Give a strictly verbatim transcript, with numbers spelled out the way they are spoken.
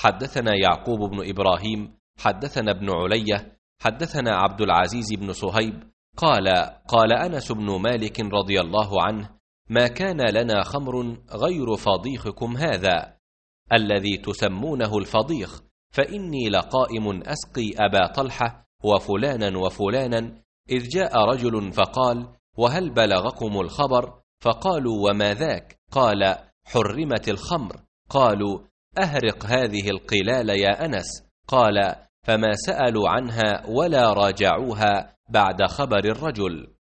حدثنا يعقوب بن إبراهيم حدثنا ابن علية حدثنا عبد العزيز بن صهيب قال قال أنس بن مالك رضي الله عنه: ما كان لنا خمر غير فضيخكم هذا الذي تسمونه الفضيخ، فإني لقائم أسقي أبا طلحة وفلانا وفلانا، إذ جاء رجل فقال: وهل بلغكم الخبر؟ فقالوا: وما ذاك؟ قال: حرمت الخمر. قالوا: أهرق هذه القلال يا أنس. قال: فما سألوا عنها ولا راجعوها بعد خبر الرجل.